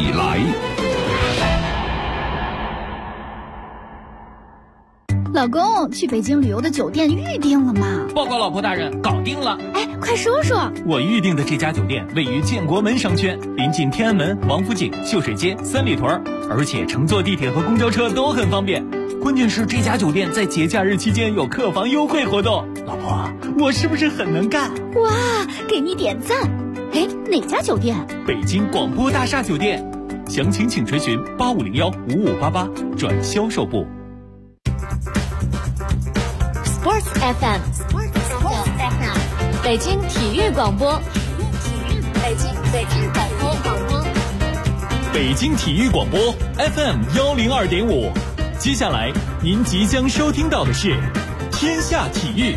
起来。 老公，去北京旅游的酒店预定了吗？ 报告老婆大人，搞定了。 哎，快说说。 我预定的这家酒店位于建国门商圈，临近天安门、王府井、秀水街、三里屯，而且乘坐地铁和公交车都很方便。关键是这家酒店在节假日期间有客房优惠活动。老婆，我是不是很能干？ 哇，给你点赞。哎，哪家酒店？ 北京广播大厦酒店。详情请垂询85015588转销售部。 Sports FM， 北京体育广播，北京体育广播 FM102.5。接下来您即将收听到的是天下体育。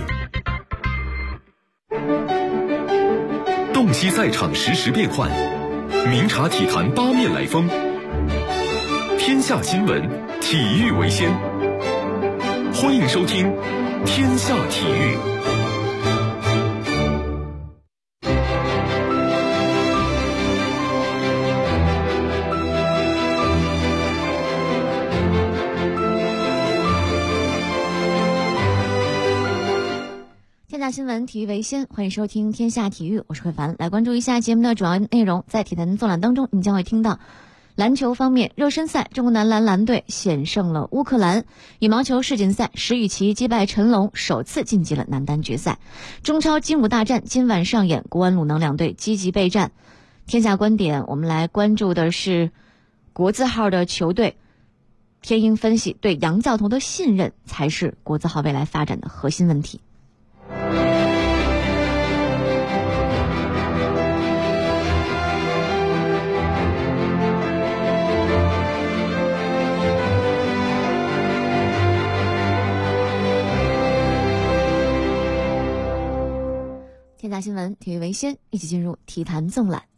洞悉赛场实时变幻，明察体坛八面来风。天下新闻，体育为先。欢迎收听天下体育。 天下新闻，体育为先，欢迎收听天下体育，我是慧凡。来关注一下节目的主要内容。在体坛纵览当中，你将会听到篮球方面，热身赛中国男篮蓝队险胜了乌克兰；羽毛球世锦赛，石宇奇击败陈龙，首次晋级了男单决赛。中超金武大战今晚上演，国安鲁能两队积极备战。天下观点，我们来关注的是国字号的球队。天鹰分析，对杨教头的信任才是国字号未来发展的核心问题。天下新闻，体育为先，一起进入体坛纵览。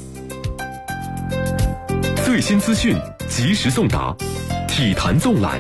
最新资讯，及时送达，体坛纵览。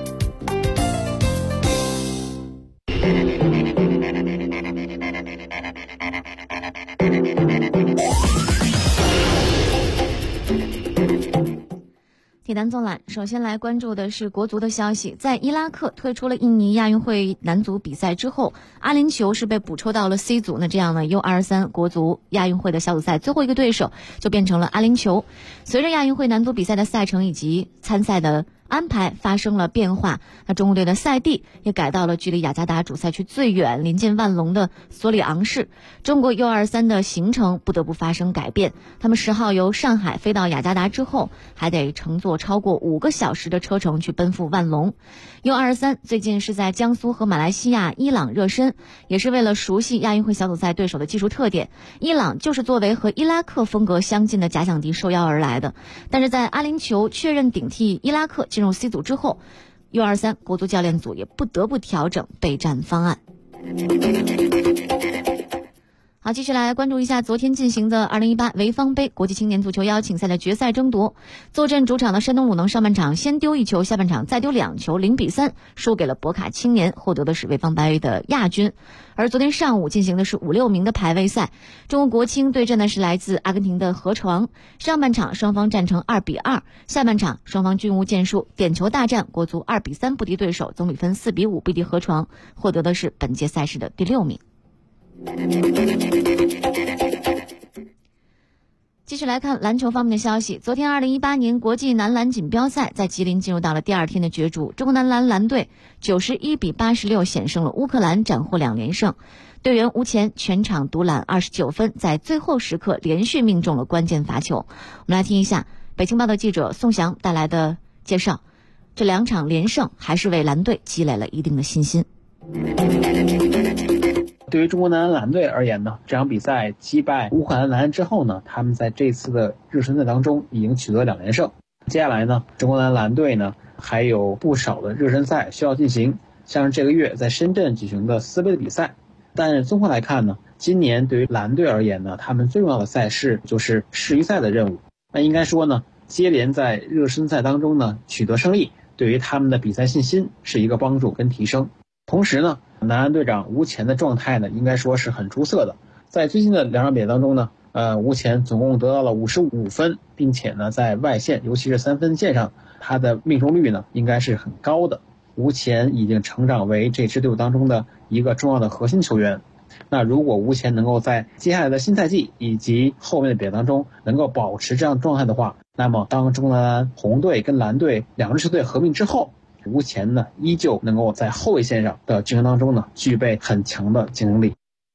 体坛纵览，首先来关注的是国足的消息。在伊拉克退出了印尼亚运会男足比赛之后，阿联酋是被补抽到了 C 组，那这样呢 U23 国足亚运会的小组赛最后一个对手就变成了阿联酋。随着亚运会男足比赛的赛程以及参赛的安排发生了变化，那中国队的赛地也改到了距离雅加达主赛区最远、临近万隆的索里昂市。中国 U23 的行程不得不发生改变，他们10号由上海飞到雅加达之后，还得乘坐超过5个小时的车程去奔赴万隆。U23 最近是在江苏和马来西亚、伊朗热身，也是为了熟悉亚运会小组赛对手的技术特点。伊朗就是作为和伊拉克风格相近的假想敌受邀而来的，但是在阿联酋确认顶替伊拉克进入 C 组之后， U23 国足教练组也不得不调整备战方案。好，继续来关注一下昨天进行的2018潍坊杯国际青年足球邀请赛的决赛争夺。坐镇主场的山东鲁能上半场先丢1球，下半场再丢2球，0-3输给了博卡青年，获得的是潍坊杯的亚军。而昨天上午进行的是5-6名的排位赛，中国国青对阵的是来自阿根廷的河床。上半场双方战成2-2，下半场双方均无建树，点球大战，国足2-3不敌对手，总比分4-5逼敌河床，获得的是本届赛事的第6名。继续来看篮球方面的消息。昨天2018年国际男篮锦标赛在吉林进入到了第2天的角逐，中国男篮蓝队91-86险胜了乌克兰，斩获2连胜。队员吴前全场独揽29分，在最后时刻连续命中了关键罚球。我们来听一下北青报的记者宋翔带来的介绍，这2场连胜还是为蓝队积累了一定的信心。 对于中国男篮蓝队而言呢，这场比赛击败乌克兰男篮之后呢，他们在这次的热身赛当中已经取得2连胜。接下来呢，中国男篮蓝队呢还有不少的热身赛需要进行，像是这个月在深圳举行的4杯的比赛。但是综合来看呢，今年对于蓝队而言呢，他们最重要的赛事就是世预赛的任务。那应该说呢，接连在热身赛当中呢取得胜利，对于他们的比赛信心是一个帮助跟提升。同时呢，男篮队长吴前的状态呢应该说是很出色的。在最近的2场比赛当中呢， 吴前总共得到了55分，并且呢在外线，尤其是3分线上，他的命中率呢应该是很高的。吴前已经成长为这支队伍当中的一个重要的核心球员。那如果吴前能够在接下来的新赛季以及后面的比赛当中能够保持这样的状态的话，那么当中国男篮红队跟蓝队两支球队合并之后，吴前呢依旧能够在后卫线上的竞争当中呢具备很强的竞争力。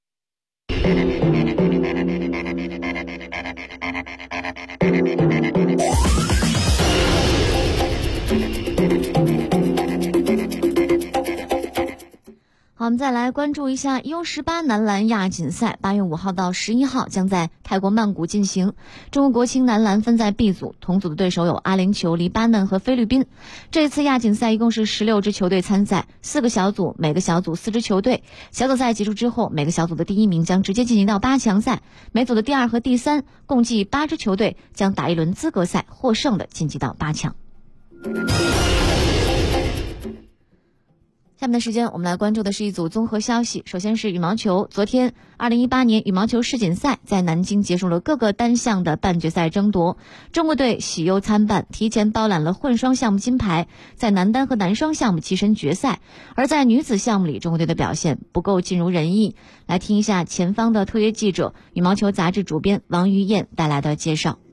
好，我们再来关注一下 U18 男篮亚锦赛，8月5号到11号将在泰国曼谷进行。中国国青男篮分在 B 组，同组的对手有阿联酋、黎巴嫩和菲律宾。这次亚锦赛一共是16支球队参赛，4个小组，每个小组4支球队。小组赛结束之后，每个小组的第1名将直接进行到8强赛，每组的第2和第3共计8支球队将打一轮资格赛，获胜的晋级到8强。下面的时间我们来关注的是一组综合消息。首先是羽毛球，昨天2018年羽毛球世锦赛在南京结束了各个单项的半决赛争夺，中国队喜忧参半，提前包揽了混双项目金牌，在男单和男双项目跻身决赛。而在女子项目里，中国队的表现不够尽如人意。来听一下前方的特约记者、羽毛球杂志主编王于燕带来的介绍。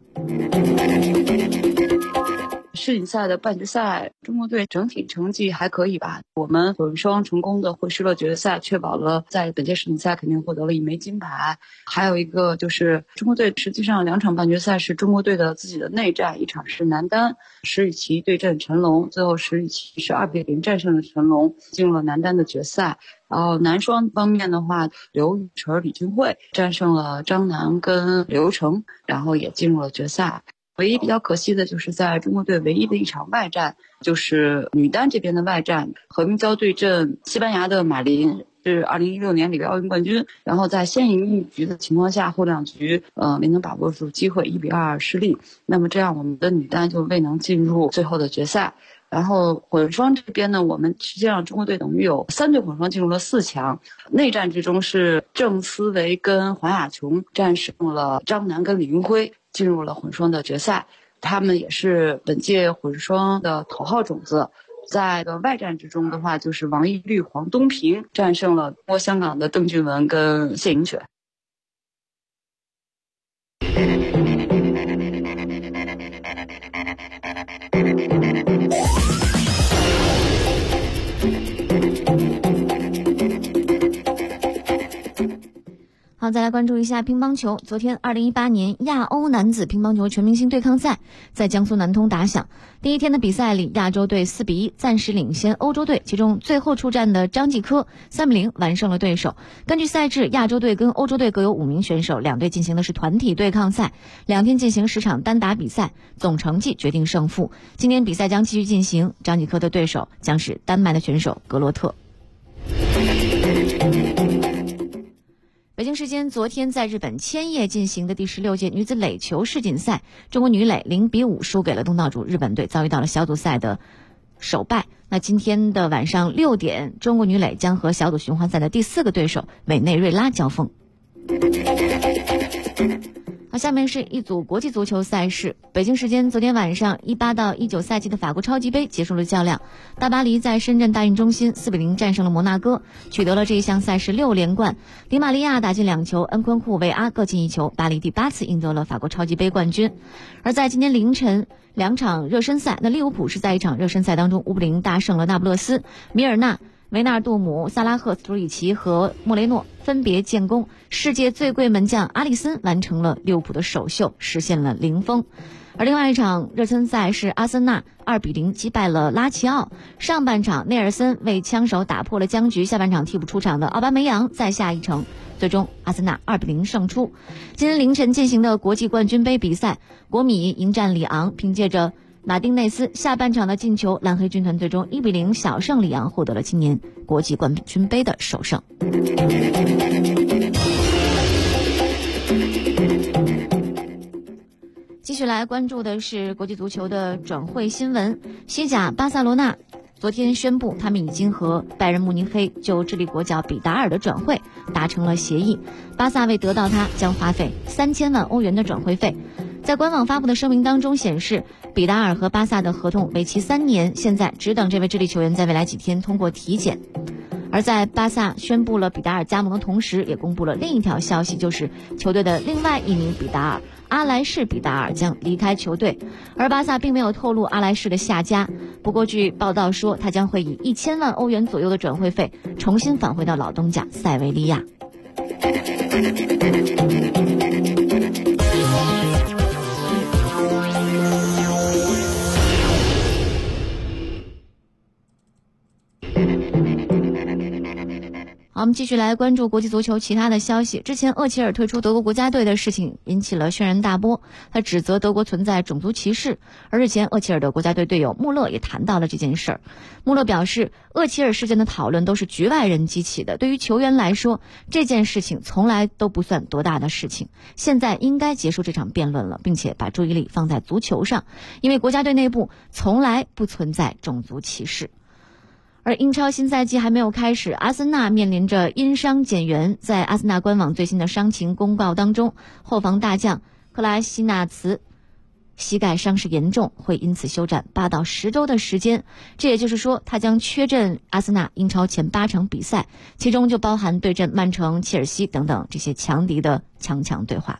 世锦赛的半决赛，中国队整体成绩还可以吧。我们混双成功的会师了决赛，确保了在本届世锦赛肯定获得了1枚金牌。还有一个就是中国队实际上2场半决赛是中国队的自己的内战，一场是男单石宇奇对阵陈龙，最后石宇奇是2-0战胜了陈龙，进入了男单的决赛。然后男双方面的话，刘雨辰、李俊慧战胜了张楠跟刘成，然后也进入了决赛。唯一比较可惜的就是在中国队唯一的一场外战，就是女单这边的外战，何冰娇对阵西班牙的马林，是2016年里约奥运冠军，然后在先赢一局的情况下，后2局没能把握住机会，1-2失利。那么这样我们的女单就未能进入最后的决赛。然后混双这边呢，我们实际上中国队等于有3队混双进入了4强。内战之中是郑思维跟黄雅琼战胜了张楠跟李云辉，进入了混双的决赛。他们也是本届混双的头号种子。在外战之中的话，就是王懿律、黄东萍战胜了香港的邓俊文跟谢颖雪。 好，再来关注一下乒乓球。昨天2018年亚欧男子乒乓球全明星对抗赛在江苏南通打响。第一天的比赛里，亚洲队4-1暂时领先欧洲队，其中最后出战的张继科3-0完胜了对手。根据赛制，亚洲队跟欧洲队各有5名选手，两队进行的是团体对抗赛，2天进行10场单打比赛，总成绩决定胜负。今天比赛将继续进行，张继科的对手将是丹麦的选手格罗特。北京时间昨天在日本千叶进行的第16届女子垒球世锦赛，中国女垒0-5输给了东道主日本队，遭遇到了小组赛的首败。那今天的晚上6点，中国女垒将和小组循环赛的第4个对手委内瑞拉交锋。好，下面是一组国际足球赛事。北京时间昨天晚上，18到19赛季的法国超级杯结束了较量，大巴黎在深圳大运中心4-0战胜了摩纳哥，取得了这一项赛事6连冠。迪玛利亚打进2球，恩昆库、维阿各进1球，巴黎第8次赢得了法国超级杯冠军。而在今天凌晨2场热身赛，那利物浦是在一场热身赛当中5-0大胜了那不勒斯，米尔纳、维纳尔杜姆、萨拉赫、斯图里奇和莫雷诺分别建功，世界最贵门将阿里森完成了利物浦的首秀，实现了零封。而另外一场热身赛是阿森纳2-0击败了拉齐奥，上半场内尔森为枪手打破了僵局，下半场替补出场的奥巴梅扬再下一城，最终阿森纳2-0胜出。今天凌晨进行的国际冠军杯比赛，国米迎战里昂，凭借着马丁内斯下半场的进球，蓝黑军团最终1-0小胜里昂，获得了今年国际冠军杯的首胜。继续来关注的是国际足球的转会新闻。西甲巴塞罗那昨天宣布，他们已经和拜仁慕尼黑就智利国脚比达尔的转会达成了协议，巴萨为得到他将花费3000万欧元的转会费。在官网发布的声明当中显示，比达尔和巴萨的合同为期3年，现在只等这位智利球员在未来几天通过体检。而在巴萨宣布了比达尔加盟的同时，也公布了另一条消息，就是球队的另外一名比达尔阿莱士比达尔将离开球队，而巴萨并没有透露阿莱士的下家。不过据报道说，他将会以1000万欧元左右的转会费重新返回到老东家塞维利亚。好，我们继续来关注国际足球其他的消息。之前厄齐尔退出德国国家队的事情引起了轩然大波，他指责德国存在种族歧视。而日前厄齐尔的国家队队友穆勒也谈到了这件事儿。穆勒表示，厄齐尔事件的讨论都是局外人激起的，对于球员来说，这件事情从来都不算多大的事情。现在应该结束这场辩论了，并且把注意力放在足球上，因为国家队内部从来不存在种族歧视。而英超新赛季还没有开始，阿森纳面临着因伤减员。在阿森纳官网最新的伤情公告当中，后防大将克拉西纳茨膝盖伤势严重，会因此休战8到10周的时间。这也就是说，他将缺阵阿森纳英超前8场比赛，其中就包含对阵曼城、切尔西等等这些强敌的强对话。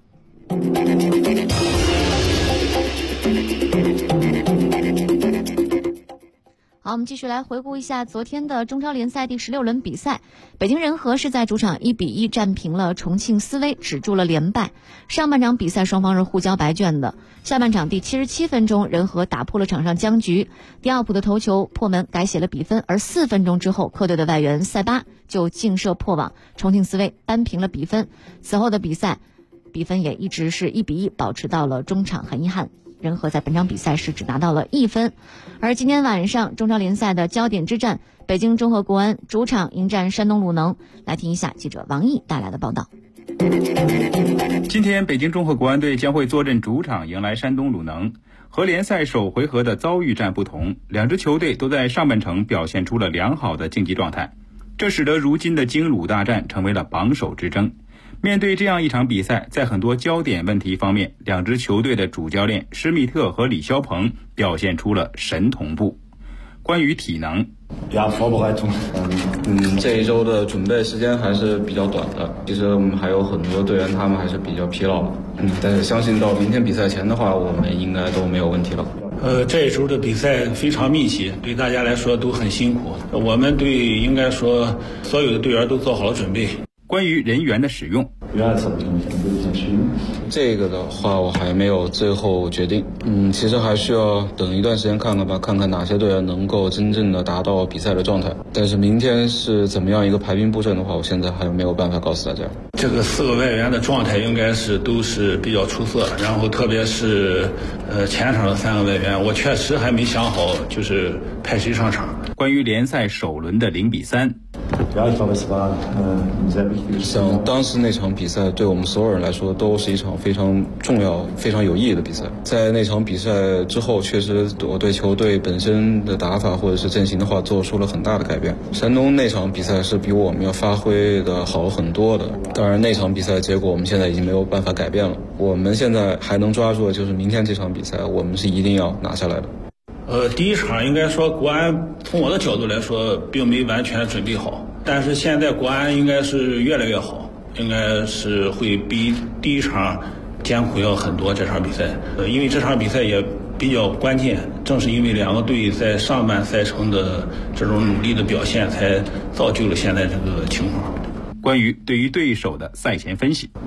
好，我们继续来回顾一下昨天的中超联赛第16轮比赛。北京人和是在主场1-1战平了重庆斯威，止住了连败。上半场比赛双方是互交白卷的，下半场第77分钟，人和打破了场上僵局，迪奥普的头球破门改写了比分，而4分钟之后，客队的外援塞巴就劲射破网，重庆斯威扳平了比分。此后的比赛比分也一直是1-1，保持到了中场。很遗憾，人和在本场比赛是只拿到了1分。而今天晚上中超联赛的焦点之战，北京中赫国安主场迎战山东鲁能。来听一下记者王毅带来的报道。 今天北京中赫国安队将会坐镇主场迎来山东鲁能。和联赛首回合的遭遇战不同，两支球队都在上半程表现出了良好的竞技状态，这使得如今的京鲁大战成为了榜首之争。面对这样一场比赛，在很多焦点问题方面，两支球队的主教练施密特和李霄鹏表现出了神同步。关于体能， 这一周的准备时间还是比较短的。其实我们还有很多队员，他们还是比较疲劳的。但是相信到明天比赛前的话，我们应该都没有问题了。 这一周的比赛非常密集，对大家来说都很辛苦。我们队应该说所有的队员都做好了准备。 关于人员的使用， 这个的话我还没有最后决定。其实还需要等一段时间看看吧，看看哪些队员能够真正的达到比赛的状态。但是明天是怎么样一个排兵布阵的话，我现在还没有办法告诉大家。 这个4个外援的状态应该是都是比较出色，然后特别是前场的3个外援，我确实还没想好就是派谁上场。 关于联赛首轮的0-3， 像当时那场比赛对我们所有人来说都是一场非常重要非常有意义的比赛。在那场比赛之后，确实我对球队本身的打法或者是阵型的话做出了很大的改变。山东那场比赛是比我们要发挥的好很多的，当然那场比赛结果我们现在已经没有办法改变了。我们现在还能抓住的就是明天这场比赛，我们是一定要拿下来的。 第一场应该说国安从我的角度来说并没完全准备好，但是现在国安应该是越来越好，应该是会比第一场艰苦要很多。这场比赛因为这场比赛也比较关键，正是因为两个队在上半赛程的这种努力的表现，才造就了现在这个情况。 关于对于对手的赛前分析，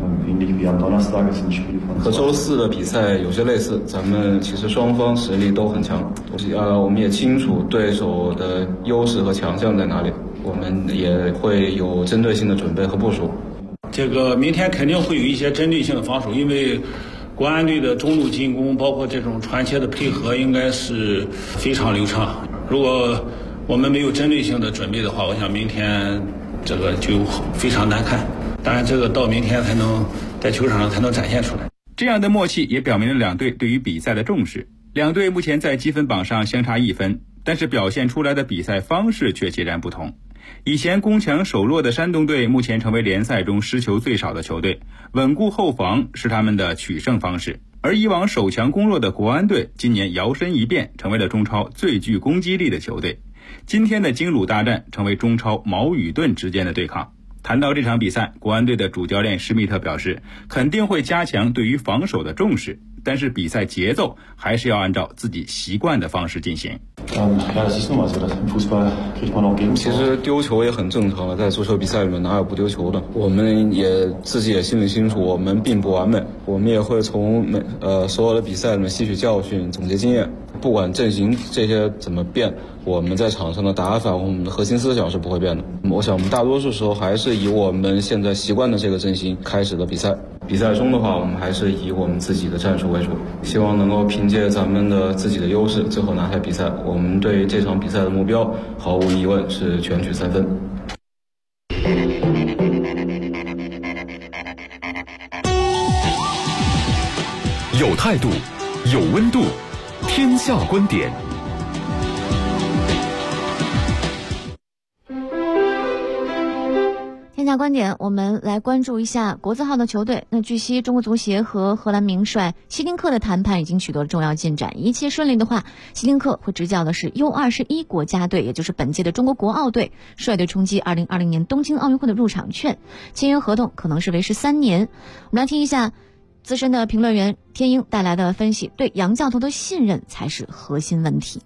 和周4的比赛有些类似，咱们其实双方实力都很强，我们也清楚对手的优势和强项在哪里，我们也会有针对性的准备和部署。 这个明天肯定会有一些针对性的防守，因为国安队的中路进攻包括这种传切的配合应该是非常流畅。如果我们没有针对性的准备的话，我想明天这个就非常难看。当然这个到明天才能在球场上才能展现出来。 这样的默契也表明了两队对于比赛的重视。两队目前在积分榜上相差1分， 但是表现出来的比赛方式却截然不同。以前攻强守弱的山东队目前成为联赛中失球最少的球队，稳固后防是他们的取胜方式。而以往守强攻弱的国安队今年摇身一变，成为了中超最具攻击力的球队。今天的京鲁大战成为中超矛与盾之间的对抗。谈到这场比赛，国安队的主教练施密特表示，肯定会加强对于防守的重视，但是比赛节奏还是要按照自己习惯的方式进行。 其实丢球也很正常了，在足球比赛里面哪有不丢球的？我们也自己也心里清楚，我们并不完美，我们也会从所有的比赛里面吸取教训，总结经验。不管阵型这些怎么变，我们在场上的打法，我们的核心思想是不会变的。我想我们大多数时候还是以我们现在习惯的这个阵型开始的比赛。比赛中的话，我们还是以我们自己的战术为主，希望能够凭借咱们的自己的优势，最后拿下比赛。我们对这场比赛的目标，毫无疑问是全取3分。 有态度，有温度，天下观点。 天下观点，我们来关注一下国字号的球队。那据悉，中国足协和荷兰名帅希丁克的谈判已经取得了重要进展。一切顺利的话，希丁克会执教的是 U21 国家队，也就是本届的中国国奥队，率队冲击2020年东京奥运会的入场券。签约合同可能是为时3年。我们来听一下资深的评论员天鹰带来的分析，对杨教头的信任才是核心问题。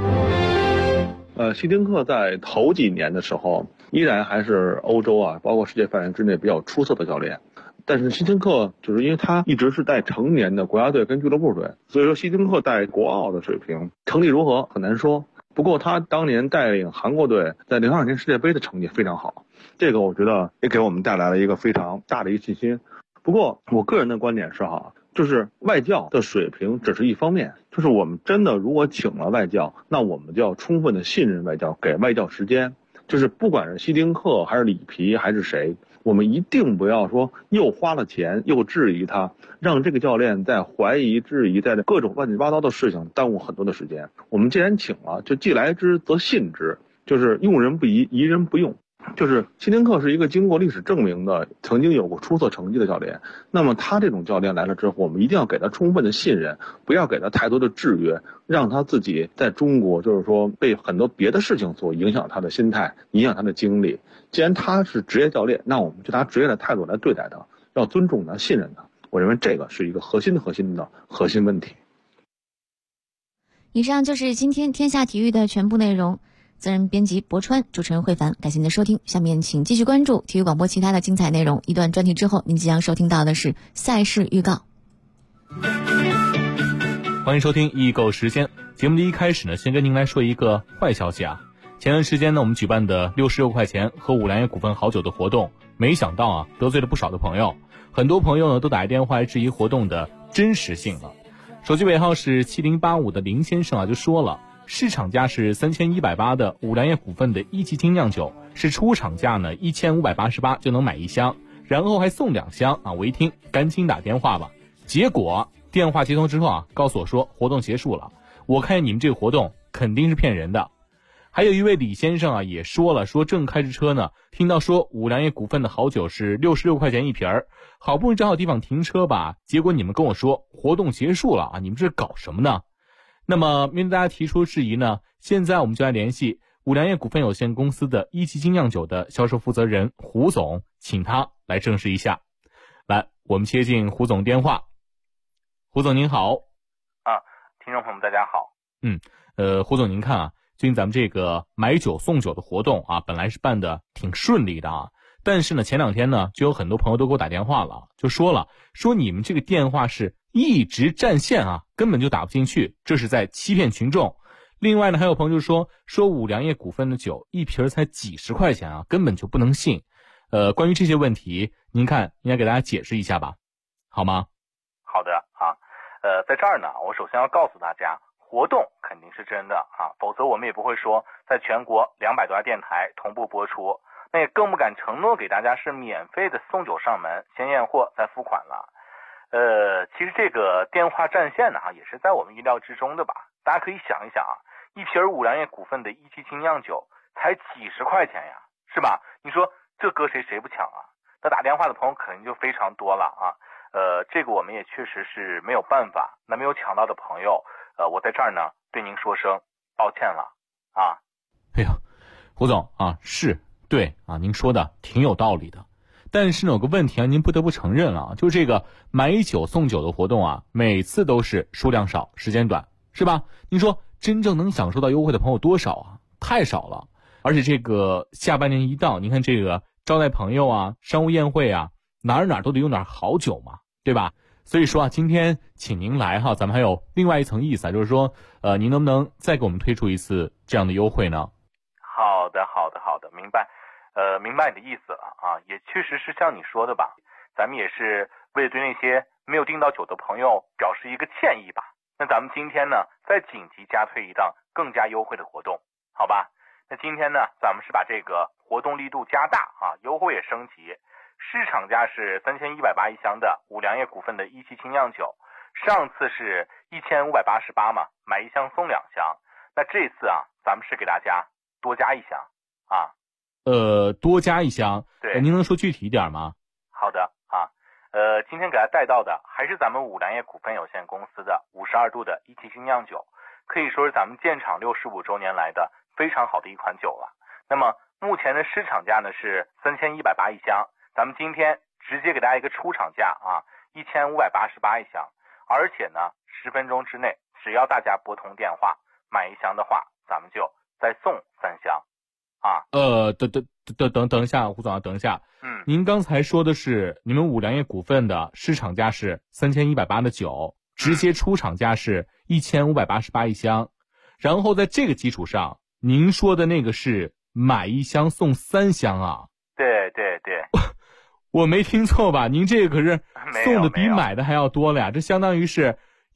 希丁克在头几年的时候依然还是欧洲包括世界范围之内比较出色的教练，但是希丁克就是因为他一直是带成年的国家队跟俱乐部队，所以说希丁克带国奥的水平成绩如何很难说。不过他当年带领韩国队在02年世界杯的成绩非常好，这个我觉得也给我们带来了一个非常大的一个信心。不过我个人的观点是就是外教的水平只是一方面，就是我们真的如果请了外教，那我们就要充分的信任外教，给外教时间。就是不管是希丁克还是里皮还是谁，我们一定不要说又花了钱又质疑他，让这个教练在怀疑质疑，在各种乱七八糟的事情耽误很多的时间。我们既然请了，就既来之则信之，就是用人不疑，疑人不用。就是希丁克是一个经过历史证明的曾经有过出色成绩的教练，那么他这种教练来了之后，我们一定要给他充分的信任，不要给他太多的制约，让他自己在中国就是说被很多别的事情所影响他的心态，影响他的精力。既然他是职业教练，那我们就拿职业的态度来对待他，要尊重他，信任他。我认为这个是一个核心问题。 以上就是今天天下体育的全部内容。责任编辑博川，主持人慧凡，感谢您的收听。下面请继续关注体育广播其他的精彩内容。一段专题之后，您即将收听到的是赛事预告。 欢迎收听易购时间。节目的一开始呢，先跟您来说一个坏消息前段时间呢，我们举办的66块钱喝五粮液股份好酒的活动，没想到得罪了不少的朋友。很多朋友呢都打电话来质疑活动的真实性了。手机尾号是7085的林先生就说了，市场价是3180的五粮液股份的一级精酿酒，是出厂价呢1588就能买1箱，然后还送2箱我一听赶紧打电话吧。结果电话接通之后告诉我说活动结束了。我看你们这个活动肯定是骗人的。还有一位李先生也说了，说正开着车呢，听到说五粮液股份的好酒是66块钱一瓶儿，好不容易找好地方停车吧，结果你们跟我说活动结束了你们这搞什么呢？那么面对大家提出质疑呢，现在我们就来联系五粮液股份有限公司的一级精酿酒的销售负责人胡总，请他来证实一下。来，我们接进胡总电话。胡总您好。 听众朋友们大家好。 胡总您看最近咱们这个买酒送酒的活动本来是办的挺顺利的但是呢前2天呢就有很多朋友都给我打电话了，就说你们这个电话是一直占线根本就打不进去，这是在欺骗群众。另外呢还有朋友就说五粮液股份的酒一瓶才几十块钱根本就不能信。关于这些问题您看应该给大家解释一下吧，好吗？ 好的在这儿呢我首先要告诉大家，活动肯定是真的否则我们也不会说在全国200多家电台同步播出，那也更不敢承诺给大家是免费的送酒上门，先验货再付款了。其实这个电话占线呢也是在我们意料之中的吧。大家可以想一想一瓶五粮液股份的177精酿酒才几十块钱呀，是吧？你说这搁谁不抢啊？那打电话的朋友肯定就非常多了啊。这个我们也确实是没有办法。那没有抢到的朋友，我在这儿呢对您说声抱歉了啊。 哎呀，胡总啊，是对啊，您说的挺有道理的。但是呢，有个问题啊，您不得不承认了，就是这个买酒送酒的活动啊，每次都是数量少，时间短，是吧？您说真正能享受到优惠的朋友多少啊？太少了。而且这个下半年一到，您看这个招待朋友啊，商务宴会啊，哪儿都得用点好酒嘛，对吧？所以说啊，今天请您来哈，咱们还有另外一层意思啊，就是说，您能不能再给我们推出一次这样的优惠呢？ 好的，明白。明白你的意思了啊，也确实是像你说的吧，咱们也是为了对那些没有订到酒的朋友表示一个歉意吧。那咱们今天呢，再紧急加推一档更加优惠的活动，好吧？那今天呢，咱们是把这个活动力度加大啊，优惠也升级。市场价是3180一箱的五粮液股份的177精酿酒，上次是1588嘛，买一箱送2箱。那这次啊，咱们是给大家多加一箱啊。 多加一箱， 对， 您能说具体一点吗？ 好的啊，今天给大家带到的还是咱们五粮液股份有限公司的52度的177精酿酒，可以说是咱们建厂65周年来的非常好的一款酒了。那么目前的市场价呢是3180一箱，咱们今天直接给大家一个出厂价啊，1588一箱，而且呢10分钟之内，只要大家拨通电话买一箱的话，咱们就再送3箱。啊， 等一下，胡总啊，等一下。您刚才说的是你们五粮液股份的市场价是3180的酒，直接出厂价是1588一箱，然后在这个基础上，您说的那个是买一箱送3箱啊？ 对， 我没听错吧？您这个可是送的比买的还要多了呀，这相当于是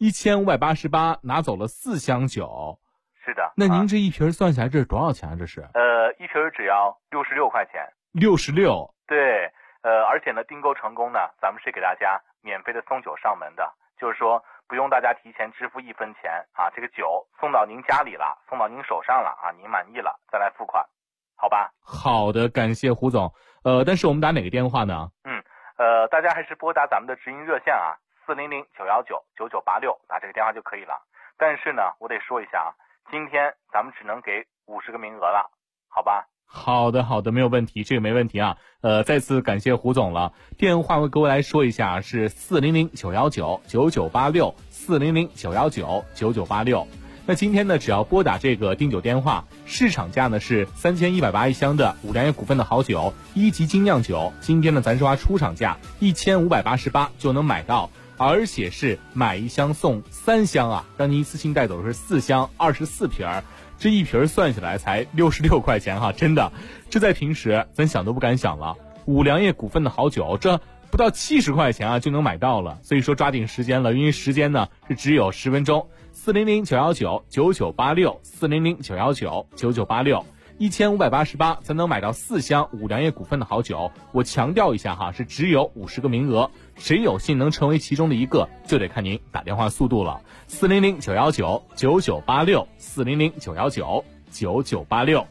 1588拿走了4箱酒。 是的。 那您这一瓶算下来这是多少钱啊？这是？ 一瓶只要66块钱。 66。 对，而且呢，订购成功呢，咱们是给大家免费的送酒上门的，就是说不用大家提前支付1分钱啊，这个酒送到您家里了，送到您手上了啊，您满意了再来付款，好吧？ 好的，感谢胡总。但是我们打哪个电话呢？ 大家还是拨打咱们的直营热线啊，400-919-9986，打这个电话就可以了。但是呢，我得说一下啊，今天咱们只能给50个名额了，好吧？ 好的，没有问题，这个没问题啊。再次感谢胡总了。电话给我来说一下，是400-919-9986 400-919-9986。那今天呢，只要拨打这个订酒电话，市场价呢是3180一箱的五粮液股份的好酒1级精酿酒，今天呢咱说出厂价1588就能买到，而且是买一箱送3箱啊，让您一次性带走的是4箱24瓶，这一瓶算下来才66块钱哈，真的，这在平时咱想都不敢想了。五粮液股份的好酒，这不到70块钱啊就能买到了，所以说抓紧时间了，因为时间呢是只有10分钟。400-919-9986 400-919-9986 1588才能买到4箱五粮液股份的好酒。我强调一下哈，是只有50个名额，谁有幸能成为其中的一个，就得看您打电话速度了。400-919-9986 400-919-9986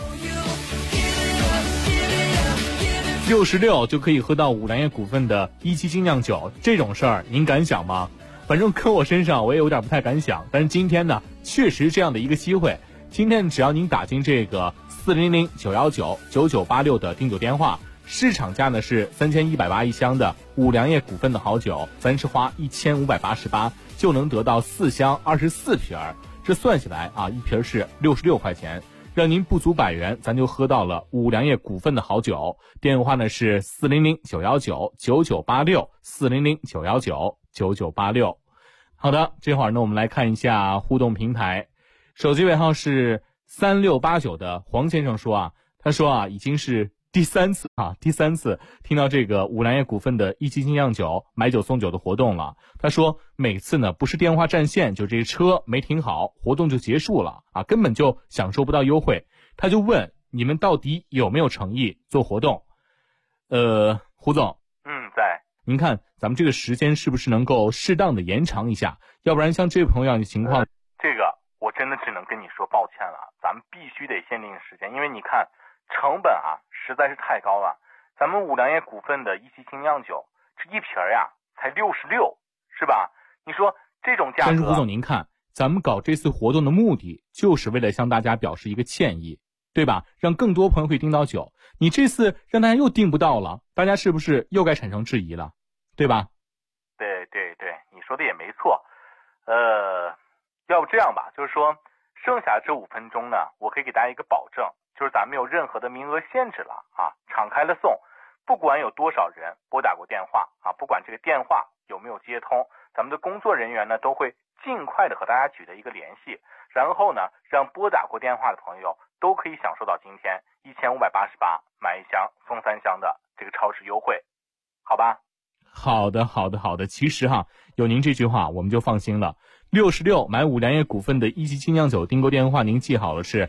66就可以喝到五粮液股份的1级精酿酒，这种事儿您敢想吗？反正搁我身上我也有点不太敢想，但是今天呢确实这样的一个机会，今天只要您打进这个400-919-9986的订酒电话，市场价呢是3180一箱的五粮液股份的好酒，咱是花1588就能得到4箱24瓶，这算起来啊，一瓶是66块钱，让您不足100元，咱就喝到了五粮液股份的好酒。电话呢是400-919-9986 400-919-9986。好的，这会儿呢我们来看一下互动平台，手机尾号是3689的黄先生说啊，他说啊已经是第三次听到这个五粮液股份的1级精酿酒买酒送酒的活动了。他说每次呢不是电话占线，就这车没停好，活动就结束了啊，根本就享受不到优惠。他就问你们到底有没有诚意做活动？胡总， 在。 您看咱们这个时间是不是能够适当的延长一下？要不然像这位朋友样的情况， 这个我真真的只能跟你说抱歉了，咱们必须得限定时间，因为你看成本啊实在是太高了。咱们五粮液股份的一期精酿酒，这一瓶呀才66，是吧？你说这种价格。 但是胡总您看，咱们搞这次活动的目的就是为了向大家表示一个歉意，对吧？让更多朋友可以订到酒。你这次让大家又订不到了，大家是不是又该产生质疑了，对吧？ 对，你说的也没错。要不这样吧，就是说剩下这5分钟呢，我可以给大家一个保证，就是咱没有任何的名额限制了啊，敞开了送，不管有多少人拨打过电话啊，不管这个电话有没有接通，咱们的工作人员呢都会尽快的和大家取得一个联系，然后呢让拨打过电话的朋友都可以享受到今天1588买1箱送3箱的这个超值优惠，好吧？ 好的。其实有您这句话我们就放心了。66买五粮液股份的一期精酿酒订购电话您记好了，是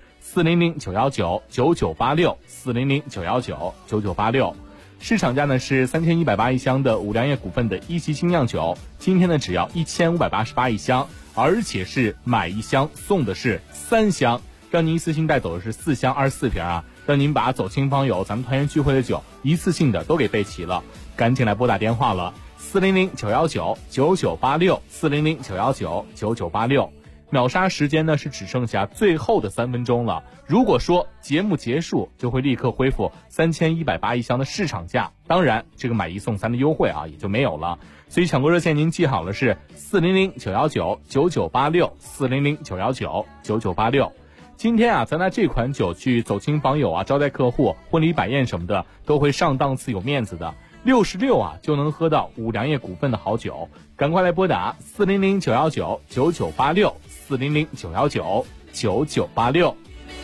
400-919-9986 400-919-9986。市场价呢是3180一箱的五粮液股份的一期精酿酒，今天呢只要1588一箱，而且是买1箱送的是3箱，让您一次性带走的是4箱24瓶啊，让您把走亲访友咱们团圆聚会的酒一次性的都给备齐了。赶紧来拨打电话了，400-919-9986 400-919-9986。秒杀时间呢是只剩下最后的3分钟了，如果说节目结束就会立刻恢复3180一箱的市场价，当然这个买1送3的优惠也就没有了。所以抢购热线您记好了，是400-919-9986 400-919-9986。今天咱拿这款酒去走亲访友招待客户、婚礼摆宴什么的都会上档次有面子的，66就能喝到五粮液股份的好酒，赶快来拨打400-919-9986 400-919-9986。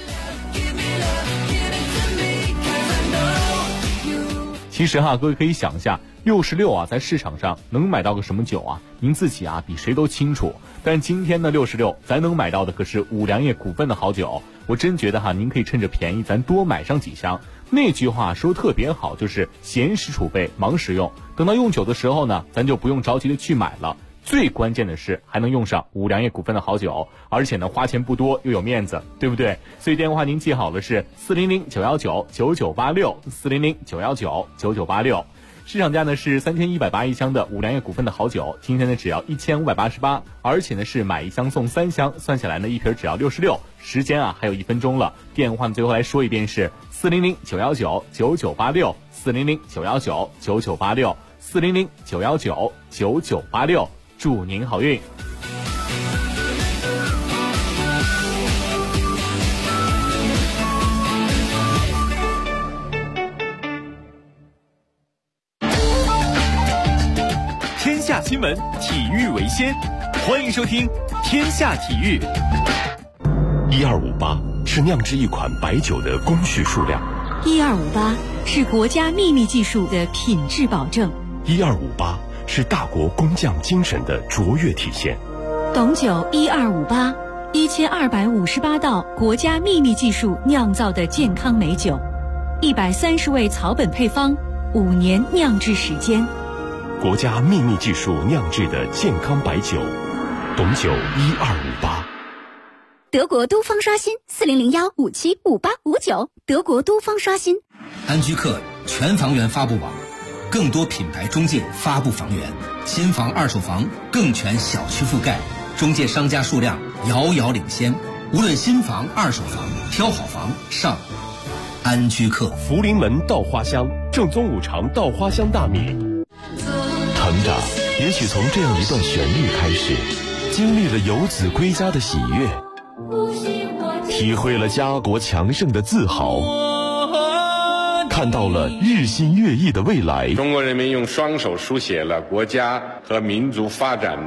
其实各位可以想一下，66在市场上能买到个什么酒您自己比谁都清楚。但今天的66咱能买到的可是五粮液股份的好酒，我真觉得您可以趁着便宜咱多买上几箱。那句话说特别好，就是闲时储备忙时用，等到用酒的时候呢，咱就不用着急的去买了。最关键的是还能用上五粮液股份的好酒，而且呢花钱不多又有面子，对不对？所以电话您记好了，是400-919-9986 400-919-9986。市场价呢是3180一箱的五粮液股份的好酒，今天呢只要1588，而且呢是买1箱送3箱，算下来呢一瓶只要66。时间还有1分钟了，电话呢最后来说一遍是400-919-9986 400-919-9986 400-919-9986。祝您好运。 天下新闻，体育为先，欢迎收听天下体育。 1258是酿制一款白酒的工序数量 ，1258是国家秘密技术的品质保证 ，1258是大国工匠精神的卓越体现。 董酒1258 1258道国家秘密技术酿造的健康美酒，130味草本配方，5年酿制时间。 国家秘密技术酿制的健康白酒，董酒1258。 德国都方刷新4001575859，德国都方刷新。 安居客全房源发布网，更多品牌中介发布房源，新房二手房更全小区覆盖，中介商家数量遥遥领先。无论新房二手房，挑好房上安居客。 福临门稻花香，正宗五常稻花香大米。成长也许从这样一段旋律开始，经历了游子归家的喜悦，体会了家国强盛的自豪，看到了日新月异的未来。 中国人民用双手书写了国家和民族发展